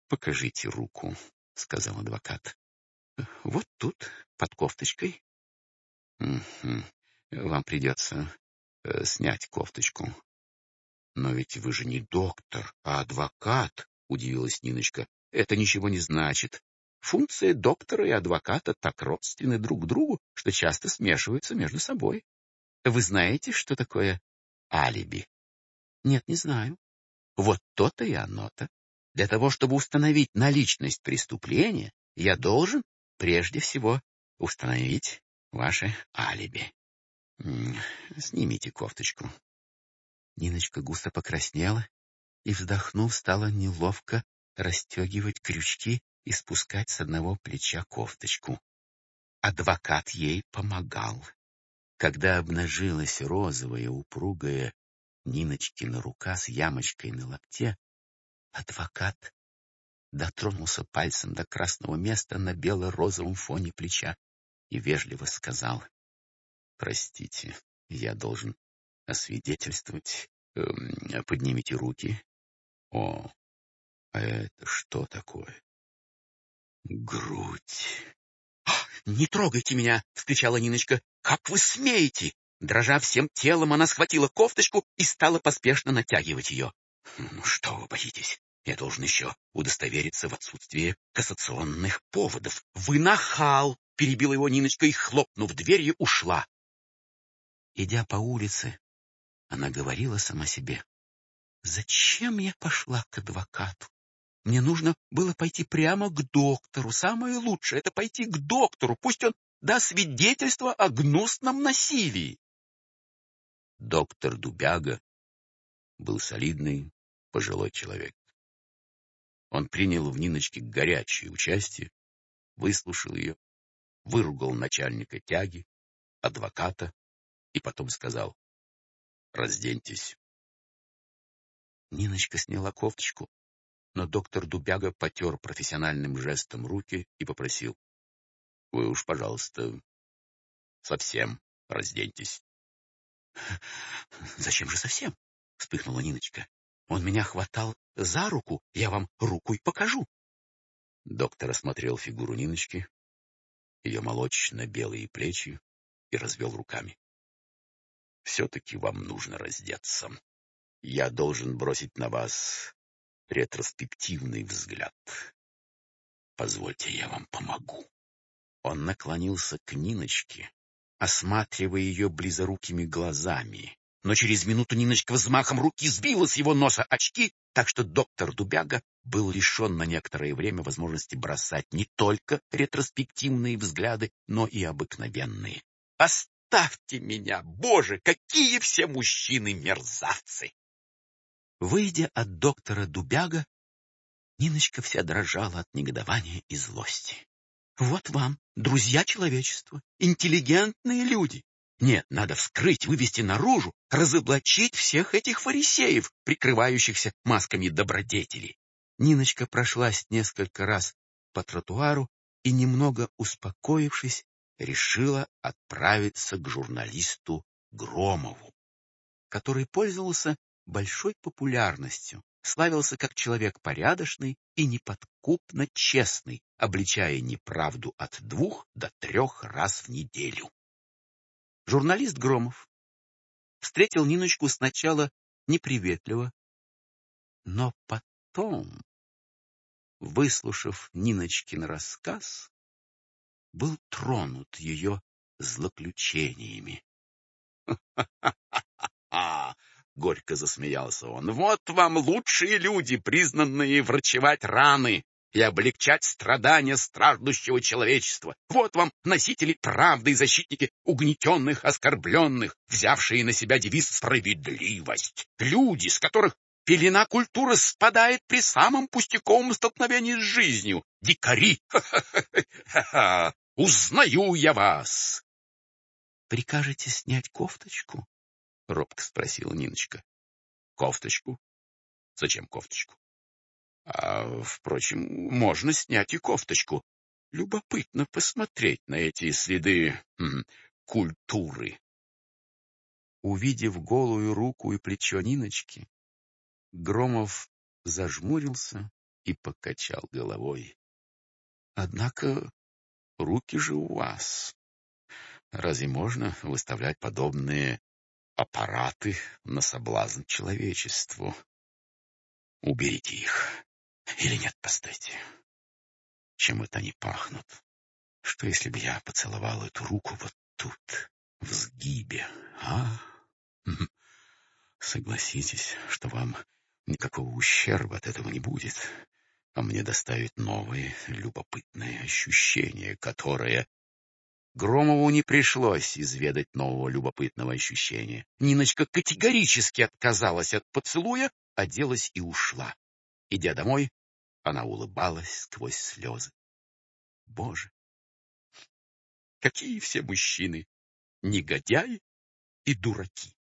Покажите руку, — сказал адвокат. Вот тут, под кофточкой. Мгм. Вам придется снять кофточку. Но ведь вы же не доктор, а адвокат, — удивилась Ниночка. Это ничего не значит. Функции доктора и адвоката так родственны друг другу, что часто смешиваются между собой. Вы знаете, что такое алиби? Нет, не знаю. Вот то-то и оно-то. Для того, чтобы установить наличность преступления, я должен, прежде всего, установить ваше алиби. Снимите кофточку. Ниночка густо покраснела и, вздохнув, стала неловко расстегивать крючки и спускать с одного плеча кофточку. Адвокат ей помогал. Когда обнажилась розовая, упругая Ниночкина рука с ямочкой на локте, адвокат дотронулся пальцем до красного места на бело-розовом фоне плеча и вежливо сказал: «Простите, я должен освидетельствовать. Поднимите руки. О, а это что такое? Грудь!» «Не трогайте меня!» — вскричала Ниночка. «Как вы смеете?» Дрожа всем телом, она схватила кофточку и стала поспешно натягивать ее. «Ну что вы боитесь? Я должен еще удостовериться в отсутствии кассационных поводов». «Вы нахал!» — перебила его Ниночка и, хлопнув дверью, ушла. Идя по улице, она говорила сама себе: «Зачем я пошла к адвокату? Мне нужно было пойти прямо к доктору. Самое лучшее — это пойти к доктору. Пусть он даст свидетельство о гнусном насилии». Доктор Дубяга был солидный, пожилой человек. Он принял в Ниночке горячее участие, выслушал ее, выругал начальника тяги, адвоката и потом сказал: «Разденьтесь». Ниночка сняла кофточку, но доктор Дубяга потер профессиональным жестом руки и попросил: «Вы уж, пожалуйста, совсем разденьтесь». «Зачем же совсем?» — вспыхнула Ниночка. «Он меня хватал за руку, я вам руку и покажу». Доктор осмотрел фигуру Ниночки, ее молочно-белые плечи, и развел руками. «Все-таки вам нужно раздеться. Я должен бросить на вас ретроспективный взгляд. Позвольте, я вам помогу». Он наклонился к Ниночке, осматривая ее близорукими глазами. Но через минуту Ниночка взмахом руки сбила с его носа очки, так что доктор Дубяга был лишен на некоторое время возможности бросать не только ретроспективные взгляды, но и обыкновенные. «Оставьте меня! Боже, какие все мужчины мерзавцы!» Выйдя от доктора Дубяга, Ниночка вся дрожала от негодования и злости. «Вот вам, друзья человечества, интеллигентные люди. Нет, надо вскрыть, вывести наружу, разоблачить всех этих фарисеев, прикрывающихся масками добродетели». Ниночка прошлась несколько раз по тротуару и, немного успокоившись, решила отправиться к журналисту Громову, который пользовался большой популярностью, славился как человек порядочный и неподкупно честный, обличая неправду от 2 до 3 раз в неделю. Журналист Громов встретил Ниночку сначала неприветливо, но потом, выслушав Ниночкин рассказ, был тронут ее злоключениями. «Ха-ха-ха! — горько засмеялся он. — Вот вам лучшие люди, признанные врачевать раны и облегчать страдания страждущего человечества. Вот вам носители правды и защитники угнетенных, оскорбленных, взявшие на себя девиз «справедливость». Люди, с которых пелена культуры спадает при самом пустяковом столкновении с жизнью. Дикари! Ха-ха-ха! Узнаю я вас! — Прикажете снять кофточку? — робко спросила Ниночка. «Кофточку? Зачем кофточку? Впрочем, можно снять и кофточку. Любопытно посмотреть на эти следы культуры». Увидев голую руку и плечо Ниночки, Громов зажмурился и покачал головой. Однако руки же у вас. Разве можно выставлять подобные аппараты на соблазн человечеству? Уберите их. Или нет, постойте. Чем это они пахнут? Что, если бы я поцеловал эту руку вот тут, в сгибе, а? Согласитесь, что вам никакого ущерба от этого не будет, а мне доставит новые любопытные ощущения, которые... Громову не пришлось изведать нового любопытного ощущения. Ниночка категорически отказалась от поцелуя, оделась и ушла. Идя домой, она улыбалась сквозь слезы. Боже, какие все мужчины негодяи и дураки!